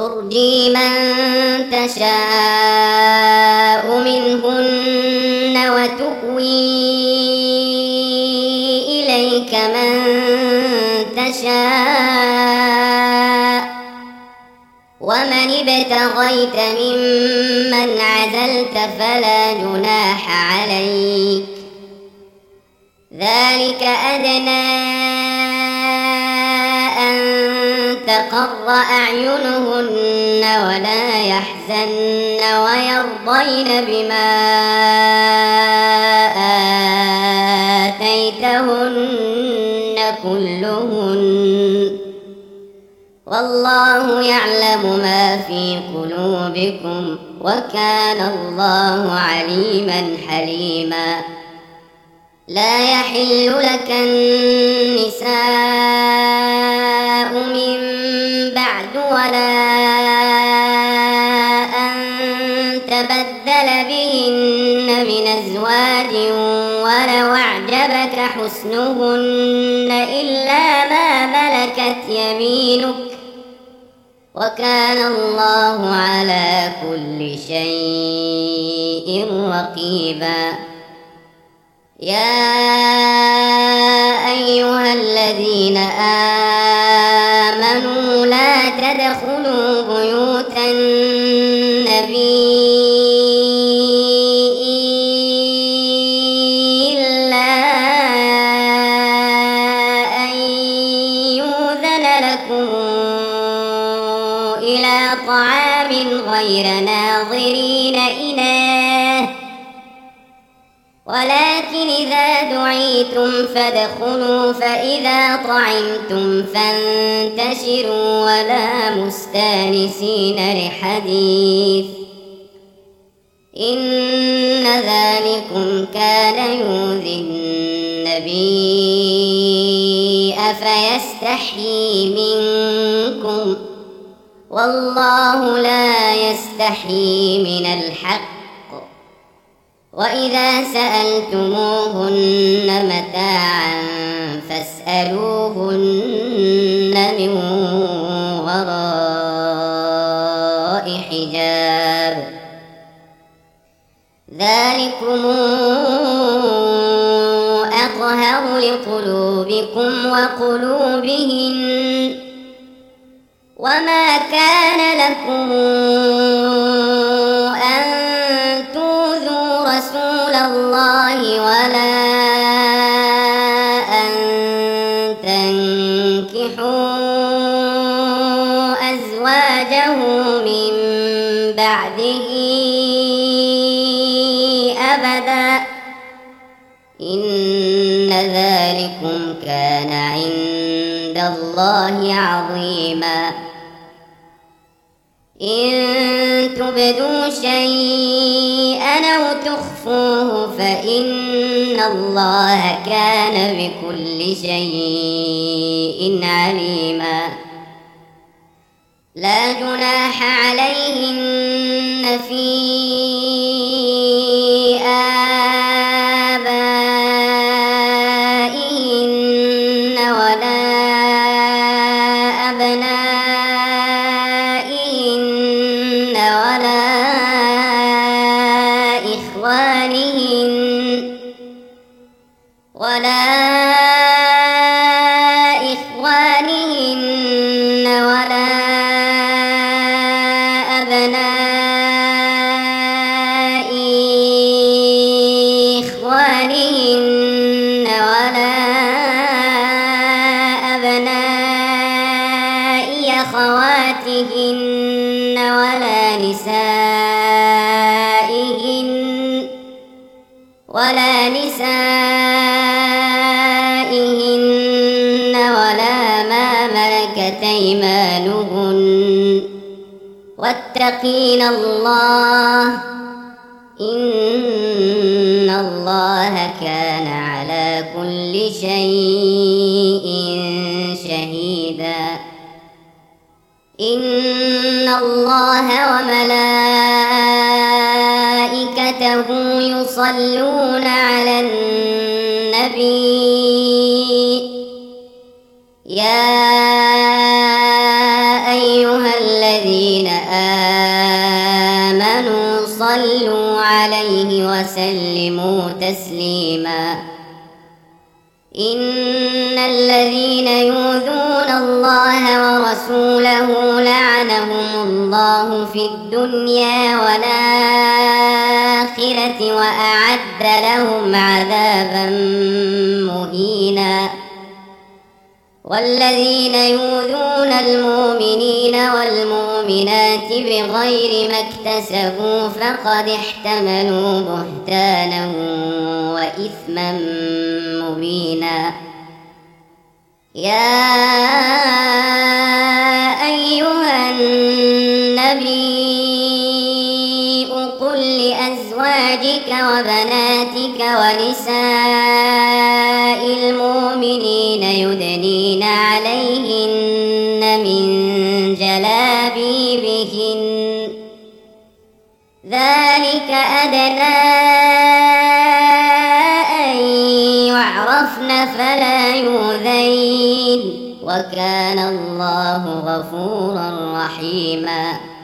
ترجي من تشاء منهن وتؤوي إليك من تشاء ومن ابتغيت ممن عزلت فلا جناح عليك ذلك أدنى أن تقر أعينهن ولا يحزن ويرضين بما آتيتهن كلهن والله يعلم ما في قلوبكم وكان الله عليما حليما لا يحل لك النساء من بعد ولا أن تبدل بهن من أزواج ولو أعجبك حسنهن إلا ما ملكت يمينك وكان الله على كل شيء رقيبا يا أيها الذين آمنوا لا تدخلوا بيوت النبي إلا أن يؤذن لكم إلى طعام غير ناظرين إناه ولكن إذا دعيتم فادخلوا فإذا طعمتم فانتشروا ولا مستانسين لحديث إن ذلكم كان يؤذي النبي فيستحيي منكم والله لا يستحيي من الحق وإذا سألتموهن متاعا فاسألوهن من وراء حجاب ذلكم أطهر لقلوبكم وقلوبهن وما كان لكم أن تؤذوا رسول الله ولا أن تنكحوا أزواجه من بعده أبدا إن ذلكم كان عند الله عظيما إن تبدوا شيئا أو تخفوه فإن الله كان بكل شيء عليما لا جناح عليهن في آبائهن ولا أبنائهن ولا إخوانهن ولا أبناء إخوانهن ولا أبناء أخواتهن ولا نسائهن ولا ما ملكت أيمانهن واتقين الله إن الله كان على كل شيء شهيدا إن الله وملائكته يصلون على النبي يا أيها الذين الذين آمنوا صلوا عليه وسلموا تسليما إن الذين يؤذون الله ورسوله لعنهم الله في الدنيا والآخرة وأعد لهم عذابا مهينا والذين يؤذون المؤمنين والمؤمنات بغير ما اكتسبوا فقد احتملوا بهتانا وإثما مبينا يا أيها النبي قل لأزواجك وبناتك ونساء المؤمنين يدنين عليهن من جلابيبهن ذلك أدنى أن يعرفن فلا يؤذين وكان الله غفورا رحيما